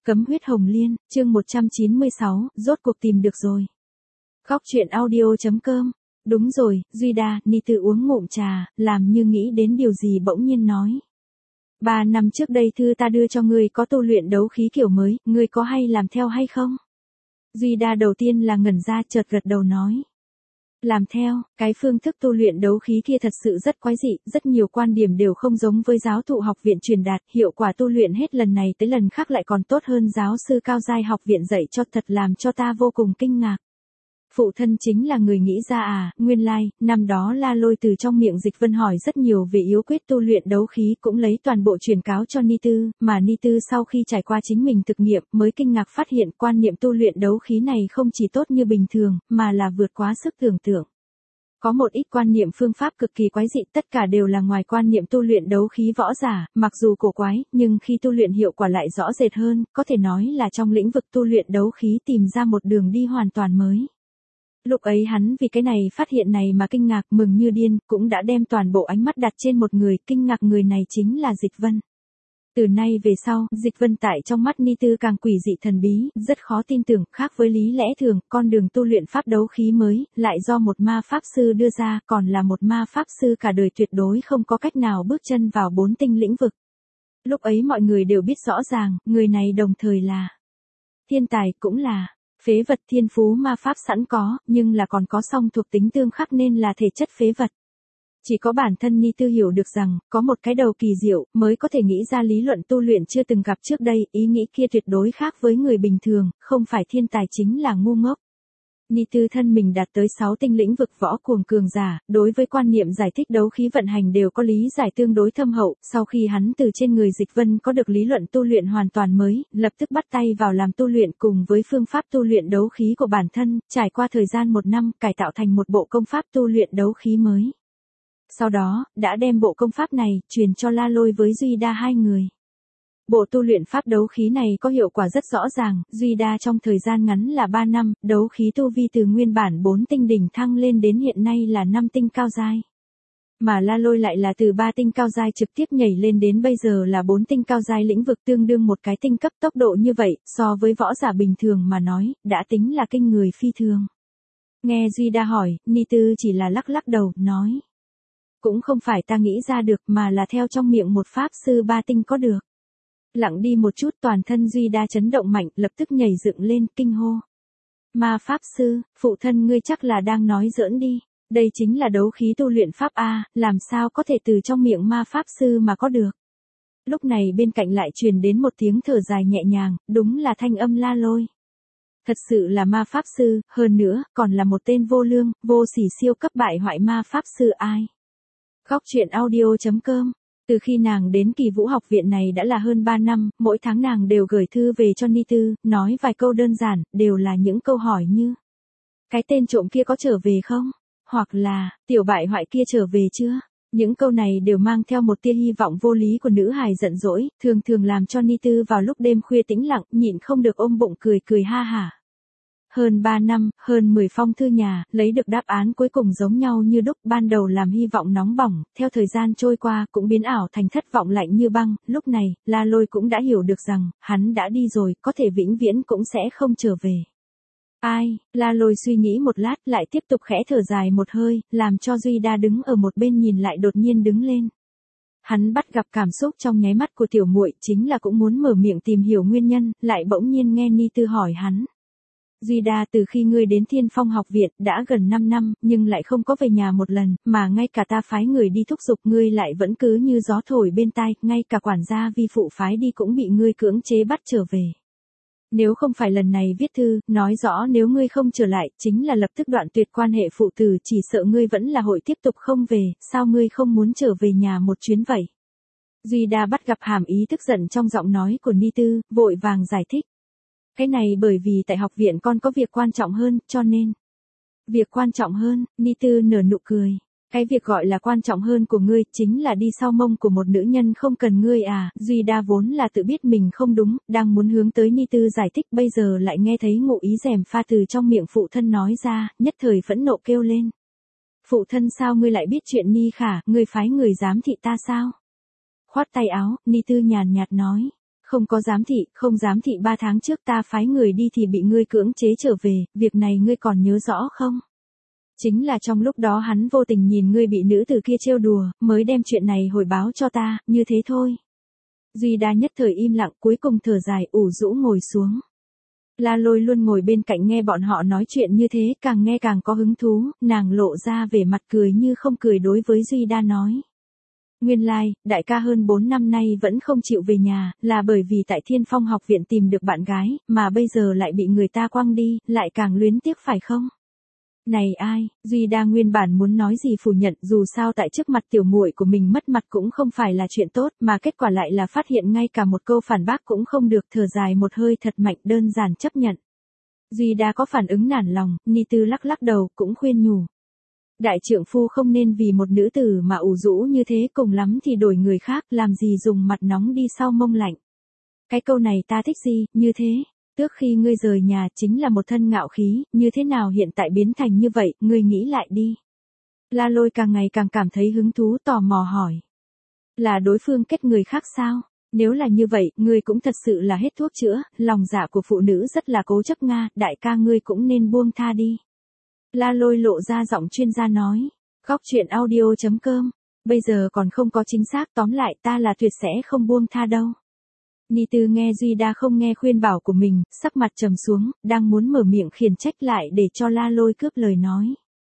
Cấm huyết hồng liên, chương 196, rốt cuộc tìm được rồi. Khóc chuyện audio.com. Đúng rồi, Duy Đa, Ni Tư uống ngụm trà, làm như nghĩ đến điều gì bỗng nhiên nói. 3 năm trước đây thư ta đưa cho ngươi có tu luyện đấu khí kiểu mới, ngươi có hay làm theo hay không? Duy Đa đầu tiên là ngẩn ra chợt gật đầu nói. Làm theo, cái phương thức tu luyện đấu khí kia thật sự rất quái dị, rất nhiều quan điểm đều không giống với giáo thụ học viện truyền đạt, hiệu quả tu luyện hết lần này tới lần khác lại còn tốt hơn giáo sư cao giai học viện dạy cho, thật làm cho ta vô cùng kinh ngạc. Phụ thân chính là người nghĩ ra à, nguyên lai, năm đó La Lôi từ trong miệng Dịch Vân hỏi rất nhiều về yếu quyết tu luyện đấu khí, cũng lấy toàn bộ truyền cáo cho Ni Tư, mà Ni Tư sau khi trải qua chính mình thực nghiệm mới kinh ngạc phát hiện quan niệm tu luyện đấu khí này không chỉ tốt như bình thường, mà là vượt quá sức tưởng tượng. Có một ít quan niệm phương pháp cực kỳ quái dị, tất cả đều là ngoài quan niệm tu luyện đấu khí võ giả, mặc dù cổ quái, nhưng khi tu luyện hiệu quả lại rõ rệt hơn, có thể nói là trong lĩnh vực tu luyện đấu khí tìm ra một đường đi hoàn toàn mới. Lúc ấy hắn vì cái này phát hiện này mà kinh ngạc mừng như điên, cũng đã đem toàn bộ ánh mắt đặt trên một người, kinh ngạc người này chính là Dịch Vân. Từ nay về sau, Dịch Vân tại trong mắt Ni Tư càng quỷ dị thần bí, rất khó tin tưởng, khác với lý lẽ thường, con đường tu luyện pháp đấu khí mới, lại do một ma pháp sư đưa ra, còn là một ma pháp sư cả đời tuyệt đối không có cách nào bước chân vào 4 tinh lĩnh vực. Lúc ấy mọi người đều biết rõ ràng, người này đồng thời là thiên tài, cũng là phế vật. Thiên phú ma pháp sẵn có, nhưng là còn có song thuộc tính tương khắc nên là thể chất phế vật. Chỉ có bản thân Ni Tư hiểu được rằng, có một cái đầu kỳ diệu, mới có thể nghĩ ra lý luận tu luyện chưa từng gặp trước đây, ý nghĩ kia tuyệt đối khác với người bình thường, không phải thiên tài chính là ngu ngốc. Ni Tư thân mình đạt tới 6 tinh lĩnh vực võ cuồng cường giả, đối với quan niệm giải thích đấu khí vận hành đều có lý giải tương đối thâm hậu, sau khi hắn từ trên người Dịch Vân có được lý luận tu luyện hoàn toàn mới, lập tức bắt tay vào làm tu luyện cùng với phương pháp tu luyện đấu khí của bản thân, trải qua thời gian 1 năm, cải tạo thành một bộ công pháp tu luyện đấu khí mới. Sau đó, đã đem bộ công pháp này, truyền cho La Lôi với Duy Đa hai người. Bộ tu luyện pháp đấu khí này có hiệu quả rất rõ ràng, Duy Đa trong thời gian ngắn là 3 năm, đấu khí tu vi từ nguyên bản 4 tinh đỉnh thăng lên đến hiện nay là 5 tinh cao giai. Mà La Lôi lại là từ 3 tinh cao giai trực tiếp nhảy lên đến bây giờ là 4 tinh cao giai, lĩnh vực tương đương một cái tinh cấp. Tốc độ như vậy, so với võ giả bình thường mà nói, đã tính là kinh người phi thường. Nghe Duy Đa hỏi, Ni Tư chỉ là lắc lắc đầu, nói. Cũng không phải ta nghĩ ra được mà là theo trong miệng một pháp sư 3 tinh có được. Lặng đi một chút, toàn thân Duy Đa chấn động mạnh, lập tức nhảy dựng lên, kinh hô. Ma pháp sư, phụ thân ngươi chắc là đang nói giỡn đi. Đây chính là đấu khí tu luyện pháp A, làm sao có thể từ trong miệng ma pháp sư mà có được. Lúc này bên cạnh lại truyền đến một tiếng thở dài nhẹ nhàng, đúng là thanh âm La Lôi. Thật sự là ma pháp sư, hơn nữa, còn là một tên vô lương, vô sỉ siêu cấp bại hoại ma pháp sư ai. Khóc chuyện audio.com. Từ khi nàng đến Kỳ Vũ học viện này đã là hơn 3 năm, mỗi tháng nàng đều gửi thư về cho Ni Tư, nói vài câu đơn giản, đều là những câu hỏi như: cái tên trộm kia có trở về không? Hoặc là, tiểu bại hoại kia trở về chưa? Những câu này đều mang theo một tia hy vọng vô lý của nữ hài giận dỗi, thường thường làm cho Ni Tư vào lúc đêm khuya tĩnh lặng, nhịn không được ôm bụng cười cười ha hả. Hơn 3 năm, hơn 10 phong thư nhà, lấy được đáp án cuối cùng giống nhau như đúc, ban đầu làm hy vọng nóng bỏng, theo thời gian trôi qua cũng biến ảo thành thất vọng lạnh như băng, lúc này, La Lôi cũng đã hiểu được rằng, hắn đã đi rồi, có thể vĩnh viễn cũng sẽ không trở về. Ai, La Lôi suy nghĩ một lát lại tiếp tục khẽ thở dài một hơi, làm cho Duy Đa đứng ở một bên nhìn lại đột nhiên đứng lên. Hắn bắt gặp cảm xúc trong nháy mắt của tiểu muội, chính là cũng muốn mở miệng tìm hiểu nguyên nhân, lại bỗng nhiên nghe Ni Tư hỏi hắn. Duy Đa, từ khi ngươi đến Thiên Phong học viện đã gần 5 năm, nhưng lại không có về nhà một lần, mà ngay cả ta phái người đi thúc giục ngươi lại vẫn cứ như gió thổi bên tai, ngay cả quản gia vi phụ phái đi cũng bị ngươi cưỡng chế bắt trở về. Nếu không phải lần này viết thư, nói rõ nếu ngươi không trở lại, chính là lập tức đoạn tuyệt quan hệ phụ tử, chỉ sợ ngươi vẫn là hội tiếp tục không về, sao ngươi không muốn trở về nhà một chuyến vậy? Duy Đa bắt gặp hàm ý tức giận trong giọng nói của Ni Tư, vội vàng giải thích. Cái này bởi vì tại học viện con có việc quan trọng hơn, cho nên. Việc quan trọng hơn, Ni Tư nở nụ cười. Cái việc gọi là quan trọng hơn của ngươi, chính là đi sau mông của một nữ nhân không cần ngươi à. Duy Đa vốn là tự biết mình không đúng, đang muốn hướng tới Ni Tư giải thích, bây giờ lại nghe thấy ngụ ý gièm pha từ trong miệng phụ thân nói ra, nhất thời phẫn nộ kêu lên. Phụ thân, sao ngươi lại biết chuyện Ni Khả, ngươi phái người giám thị ta sao? Khoát tay áo, Ni Tư nhàn nhạt nói. Không có giám thị, không giám thị 3 tháng trước ta phái người đi thì bị ngươi cưỡng chế trở về, việc này ngươi còn nhớ rõ không? Chính là trong lúc đó hắn vô tình nhìn ngươi bị nữ tử kia trêu đùa, mới đem chuyện này hồi báo cho ta, như thế thôi. Duy Đa nhất thời im lặng, cuối cùng thở dài, ủ rũ ngồi xuống. La Lôi luôn ngồi bên cạnh nghe bọn họ nói chuyện như thế, càng nghe càng có hứng thú, nàng lộ ra vẻ mặt cười như không cười đối với Duy Đa nói. Nguyên lai, đại ca hơn 4 năm nay vẫn không chịu về nhà, là bởi vì tại Thiên Phong học viện tìm được bạn gái, mà bây giờ lại bị người ta quăng đi, lại càng luyến tiếc phải không? Này ai, Duy Đa nguyên bản muốn nói gì phủ nhận, dù sao tại trước mặt tiểu muội của mình mất mặt cũng không phải là chuyện tốt, mà kết quả lại là phát hiện ngay cả một câu phản bác cũng không được, thở dài một hơi thật mạnh, đơn giản chấp nhận. Duy Đa có phản ứng nản lòng, Ni Tư lắc lắc đầu, cũng khuyên nhủ. Đại trượng phu không nên vì một nữ tử mà ủ rũ như thế, cùng lắm thì đổi người khác, làm gì dùng mặt nóng đi sau mông lạnh. Cái câu này ta thích gì, như thế. Trước khi ngươi rời nhà chính là một thân ngạo khí, như thế nào hiện tại biến thành như vậy, ngươi nghĩ lại đi. La Lôi càng ngày càng cảm thấy hứng thú, tò mò hỏi. Là đối phương kết người khác sao? Nếu là như vậy, ngươi cũng thật sự là hết thuốc chữa, lòng dạ của phụ nữ rất là cố chấp nga, đại ca ngươi cũng nên buông tha đi. La Lôi lộ ra giọng chuyên gia nói. Góc chuyện audio.com. Bây giờ còn không có chính xác, tóm lại ta là tuyệt sẽ không buông tha đâu. Ni Tư nghe Duy Đa không nghe khuyên bảo của mình, sắc mặt trầm xuống, đang muốn mở miệng khiển trách lại để cho La Lôi cướp lời nói.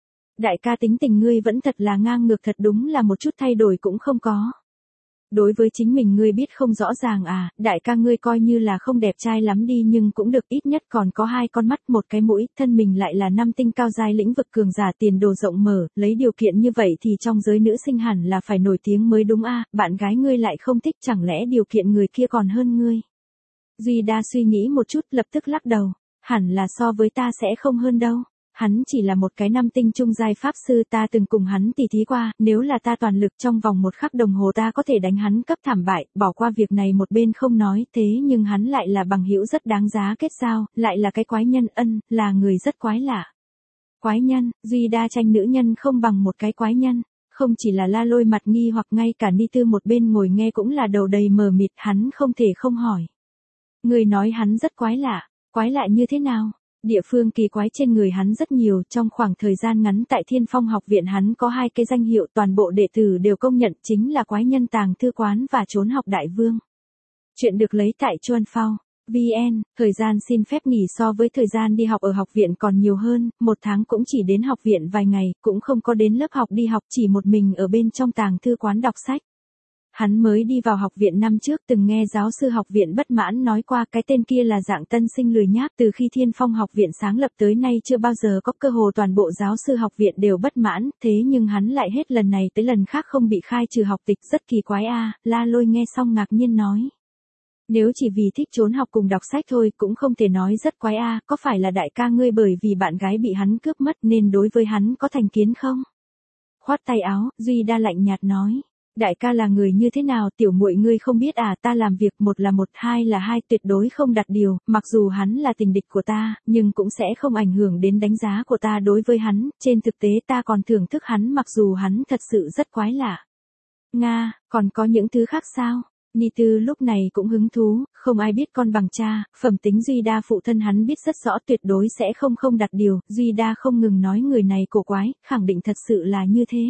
Đại ca tính tình ngươi vẫn thật là ngang ngược, thật đúng là một chút thay đổi cũng không có. Đối với chính mình ngươi biết không rõ ràng à, đại ca ngươi coi như là không đẹp trai lắm đi nhưng cũng được, ít nhất còn có 2 con mắt, một cái mũi, thân mình lại là 5 tinh cao giai lĩnh vực cường giả, tiền đồ rộng mở, lấy điều kiện như vậy thì trong giới nữ sinh hẳn là phải nổi tiếng mới đúng a, bạn gái ngươi lại không thích, chẳng lẽ điều kiện người kia còn hơn ngươi? Duy Đa suy nghĩ một chút lập tức lắc đầu, hẳn là so với ta sẽ không hơn đâu. Hắn chỉ là một cái 5 tinh trung giai pháp sư, ta từng cùng hắn tỉ thí qua, nếu là ta toàn lực trong vòng 1 khắc đồng hồ ta có thể đánh hắn cấp thảm bại, bỏ qua việc này một bên không nói, thế nhưng hắn lại là bằng hữu rất đáng giá kết giao, lại là cái quái nhân, là người rất quái lạ. Quái nhân, Duy Đa tranh nữ nhân không bằng một cái quái nhân, không chỉ là La Lôi mặt nghi hoặc ngay cả Ni Tư một bên ngồi nghe cũng là đầu đầy mờ mịt, hắn không thể không hỏi. Người nói hắn rất quái lạ như thế nào? Địa phương kỳ quái trên người hắn rất nhiều, trong khoảng thời gian ngắn tại Thiên Phong học viện hắn có 2 cái danh hiệu toàn bộ đệ tử đều công nhận, chính là quái nhân tàng thư quán và trốn học đại vương. Chuyện được lấy tại Chuan Phao. VN, thời gian xin phép nghỉ so với thời gian đi học ở học viện còn nhiều hơn, 1 tháng cũng chỉ đến học viện vài ngày, cũng không có đến lớp học đi học, chỉ một mình ở bên trong tàng thư quán đọc sách. Hắn mới đi vào học viện năm trước, từng nghe giáo sư học viện bất mãn nói qua cái tên kia là dạng tân sinh lười nhác, từ khi Thiên Phong học viện sáng lập tới nay chưa bao giờ có cơ hồ toàn bộ giáo sư học viện đều bất mãn, thế nhưng hắn lại hết lần này tới lần khác không bị khai trừ học tịch, rất kỳ quái a. La Lôi nghe xong ngạc nhiên nói. Nếu chỉ vì thích trốn học cùng đọc sách thôi cũng không thể nói rất quái a, có phải là đại ca ngươi bởi vì bạn gái bị hắn cướp mất nên đối với hắn có thành kiến không? Khoát tay áo, Duy Đa lạnh nhạt nói. Đại ca là người như thế nào, tiểu muội ngươi không biết à, ta làm việc 1 là 1, 2 là 2, tuyệt đối không đặt điều, mặc dù hắn là tình địch của ta, nhưng cũng sẽ không ảnh hưởng đến đánh giá của ta đối với hắn, trên thực tế ta còn thưởng thức hắn mặc dù hắn thật sự rất quái lạ. Nga, còn có những thứ khác sao? Ni Tư lúc này cũng hứng thú, không ai biết con bằng cha, phẩm tính Duy Đa phụ thân hắn biết rất rõ, tuyệt đối sẽ không đặt điều, Duy Đa không ngừng nói người này cổ quái, khẳng định thật sự là như thế.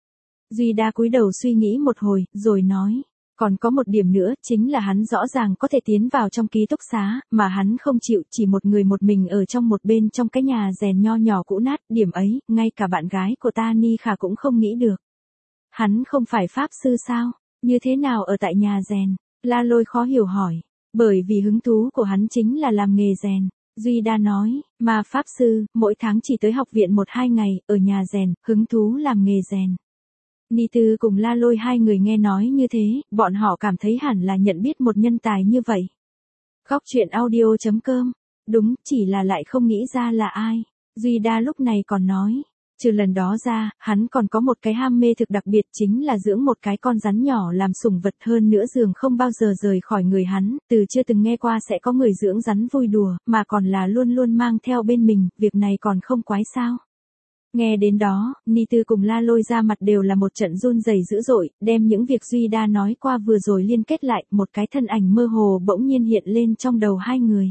Duy Đa cúi đầu suy nghĩ một hồi, rồi nói, còn có một điểm nữa, chính là hắn rõ ràng có thể tiến vào trong ký túc xá, mà hắn không chịu, chỉ một người một mình ở trong một bên trong cái nhà rèn nho nhỏ cũ nát, điểm ấy, ngay cả bạn gái của ta Ni Khả cũng không nghĩ được. Hắn không phải pháp sư sao, như thế nào ở tại nhà rèn? La Lôi khó hiểu hỏi, bởi vì hứng thú của hắn chính là làm nghề rèn. Duy Đa nói, mà pháp sư, mỗi tháng chỉ tới học viện 1-2 ngày, ở nhà rèn, hứng thú làm nghề rèn. Ni Tư cùng La Lôi 2 người nghe nói như thế, bọn họ cảm thấy hẳn là nhận biết một nhân tài như vậy. Góc chuyện audio.com, đúng, chỉ là lại không nghĩ ra là ai. Duy Đa lúc này còn nói, trừ lần đó ra, hắn còn có một cái ham mê thực đặc biệt chính là dưỡng một cái con rắn nhỏ làm sủng vật, hơn nữa giường không bao giờ rời khỏi người hắn, từ chưa từng nghe qua sẽ có người dưỡng rắn vui đùa, mà còn là luôn luôn mang theo bên mình, việc này còn không quái sao. Nghe đến đó, Ni Tư cùng La Lôi ra mặt đều là một trận run rẩy dữ dội, đem những việc Duy Đa nói qua vừa rồi liên kết lại, một cái thân ảnh mơ hồ bỗng nhiên hiện lên trong đầu hai người.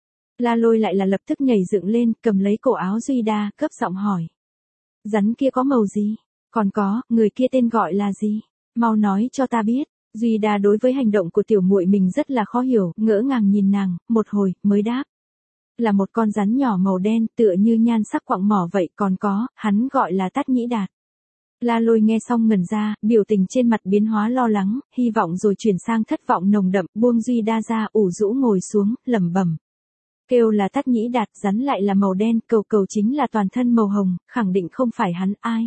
La Lôi lại là lập tức nhảy dựng lên, cầm lấy cổ áo Duy Đa, cấp giọng hỏi. Rắn kia có màu gì? Còn có, người kia tên gọi là gì? Mau nói cho ta biết. Duy Đa đối với hành động của tiểu muội mình rất là khó hiểu, ngỡ ngàng nhìn nàng, một hồi, mới đáp. Là một con rắn nhỏ màu đen, tựa như nhan sắc quặng mỏ vậy, còn có, hắn gọi là Tát Nhĩ Đạt. La Lôi nghe xong ngẩn ra, biểu tình trên mặt biến hóa lo lắng, hy vọng rồi chuyển sang thất vọng nồng đậm, buông Duy Đa ra, ủ rũ ngồi xuống, lẩm bẩm. Kêu là Tát Nhĩ Đạt, rắn lại là màu đen, cầu cầu chính là toàn thân màu hồng, khẳng định không phải hắn, ai.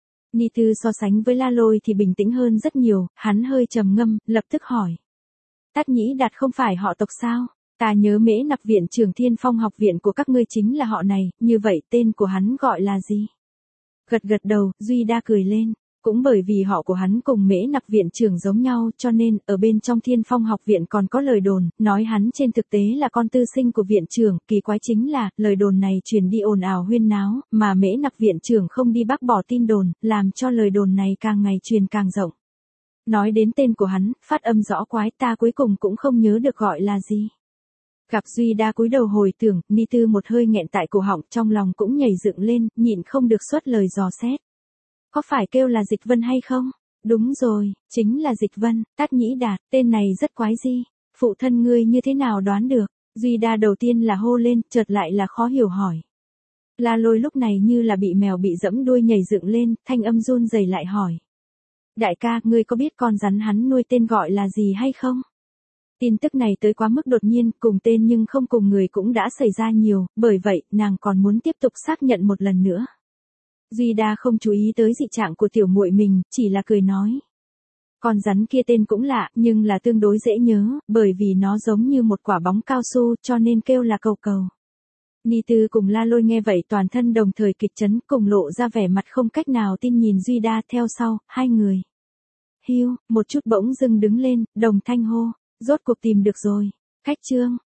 Ni Tư so sánh với La Lôi thì bình tĩnh hơn rất nhiều, hắn hơi trầm ngâm, lập tức hỏi. Tát Nhĩ Đạt không phải họ tộc sao? Ta nhớ Mễ Nặc viện trưởng Thiên Phong học viện của các ngươi chính là họ này, như vậy tên của hắn gọi là gì? Gật gật đầu, Duy Đa cười lên. Cũng bởi vì họ của hắn cùng Mễ Nặc viện trưởng giống nhau cho nên ở bên trong Thiên Phong học viện còn có lời đồn, nói hắn trên thực tế là con tư sinh của viện trưởng, kỳ quái chính là, lời đồn này truyền đi ồn ào huyên náo, mà Mễ Nặc viện trưởng không đi bác bỏ tin đồn, làm cho lời đồn này càng ngày truyền càng rộng. Nói đến tên của hắn, phát âm rõ quái ta cuối cùng cũng không nhớ được gọi là gì. Gặp Duy Đa cúi đầu hồi tưởng, Ni Tư một hơi nghẹn tại cổ họng, trong lòng cũng nhảy dựng lên, nhịn không được xuất lời dò xét. Có phải kêu là Dịch Vân hay không? Đúng rồi, chính là Dịch Vân. Tát Nhĩ Đạt, tên này rất quái di. Phụ thân ngươi như thế nào đoán được? Duy Đa đầu tiên là hô lên, chợt lại là khó hiểu hỏi. La Lôi lúc này như là bị mèo bị dẫm đuôi nhảy dựng lên, thanh âm run rẩy lại hỏi. Đại ca, ngươi có biết con rắn hắn nuôi tên gọi là gì hay không? Tin tức này tới quá mức đột nhiên, cùng tên nhưng không cùng người cũng đã xảy ra nhiều, bởi vậy, nàng còn muốn tiếp tục xác nhận một lần nữa. Duy Đa không chú ý tới dị trạng của tiểu muội mình, chỉ là cười nói. Con rắn kia tên cũng lạ, nhưng là tương đối dễ nhớ, bởi vì nó giống như một quả bóng cao su, cho nên kêu là cầu cầu. Ni Tư cùng La Lôi nghe vậy toàn thân đồng thời kịch chấn, cùng lộ ra vẻ mặt không cách nào tin nhìn Duy Đa theo sau, hai người. Hiu, một chút bỗng dưng đứng lên, đồng thanh hô, rốt cuộc tìm được rồi. Khách chương.